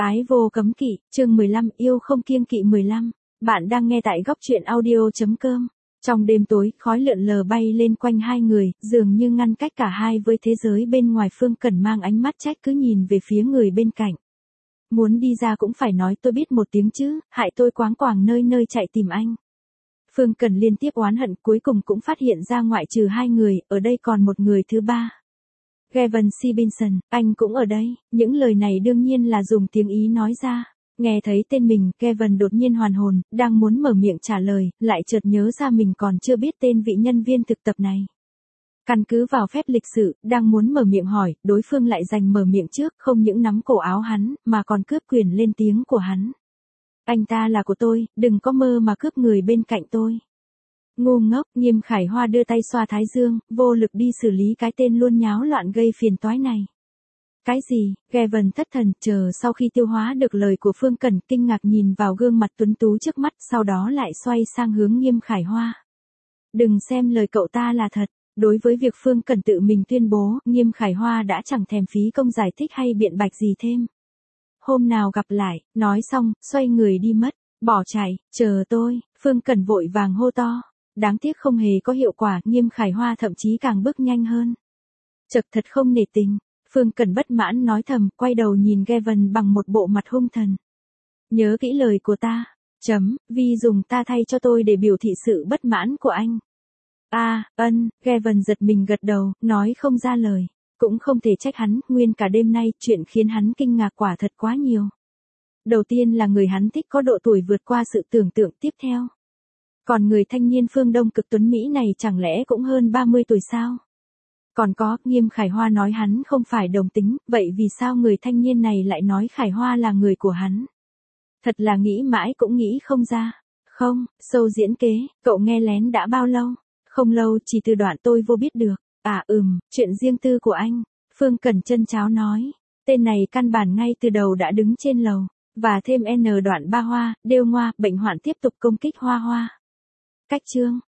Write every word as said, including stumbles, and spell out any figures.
Ái vô cấm kỵ, chương mười lăm, yêu không kiêng kỵ mười lăm. Bạn đang nghe tại góc truyện audio chấm com. Trong đêm tối, khói lượn lờ bay lên quanh hai người, dường như ngăn cách cả hai với thế giới bên ngoài. Phương Cẩn mang ánh mắt trách cứ nhìn về phía người bên cạnh. Muốn đi ra cũng phải nói tôi biết một tiếng chứ, hại tôi quáng quàng nơi nơi chạy tìm anh. Phương Cẩn liên tiếp oán hận, cuối cùng cũng phát hiện ra ngoại trừ hai người, ở đây còn một người thứ ba. Gavin Stevenson, anh cũng ở đây. Những lời này đương nhiên là dùng tiếng Ý nói ra. Nghe thấy tên mình, Gavin đột nhiên hoàn hồn, đang muốn mở miệng trả lời, lại chợt nhớ ra mình còn chưa biết tên vị nhân viên thực tập này. Căn cứ vào phép lịch sự, đang muốn mở miệng hỏi, đối phương lại giành mở miệng trước, không những nắm cổ áo hắn, mà còn cướp quyền lên tiếng của hắn. Anh ta là của tôi, đừng có mơ mà cướp người bên cạnh tôi. Ngu ngốc, Nghiêm Khải Hoa đưa tay xoa thái dương, vô lực đi xử lý cái tên luôn nháo loạn gây phiền toái này. Cái gì? Gavin thất thần, chờ sau khi tiêu hóa được lời của Phương Cẩn, kinh ngạc nhìn vào gương mặt tuấn tú trước mắt, sau đó lại xoay sang hướng Nghiêm Khải Hoa. Đừng xem lời cậu ta là thật. Đối với việc Phương Cẩn tự mình tuyên bố, Nghiêm Khải Hoa đã chẳng thèm phí công giải thích hay biện bạch gì thêm. Hôm nào gặp lại, nói xong, xoay người đi mất, bỏ chạy, chờ tôi, Phương Cẩn vội vàng hô to. Đáng tiếc không hề có hiệu quả, Nghiêm Khải Hoa thậm chí càng bước nhanh hơn. Chật, thật không nể tình, Phương Cẩn bất mãn nói thầm, quay đầu nhìn Gavin bằng một bộ mặt hung thần. Nhớ kỹ lời của ta, chấm, vì dùng ta thay cho tôi để biểu thị sự bất mãn của anh. A, à, ân, Gavin giật mình gật đầu, nói không ra lời, cũng không thể trách hắn, nguyên cả đêm nay, chuyện khiến hắn kinh ngạc quả thật quá nhiều. Đầu tiên là người hắn thích có độ tuổi vượt qua sự tưởng tượng, tiếp theo. Còn người thanh niên phương Đông cực tuấn Mỹ này chẳng lẽ cũng hơn ba mươi tuổi sao? Còn có, Nghiêm Khải Hoa nói hắn không phải đồng tính, vậy vì sao người thanh niên này lại nói Khải Hoa là người của hắn? Thật là nghĩ mãi cũng nghĩ không ra. Không, show diễn kế, cậu nghe lén đã bao lâu? Không lâu, chỉ từ đoạn tôi vô biết được. À ừm, chuyện riêng tư của anh. Phương Cẩn chân cháo nói. Tên này căn bản ngay từ đầu đã đứng trên lầu. Và thêm N đoạn ba hoa, đêu ngoa, bệnh hoạn tiếp tục công kích Hoa Hoa. Cách chương,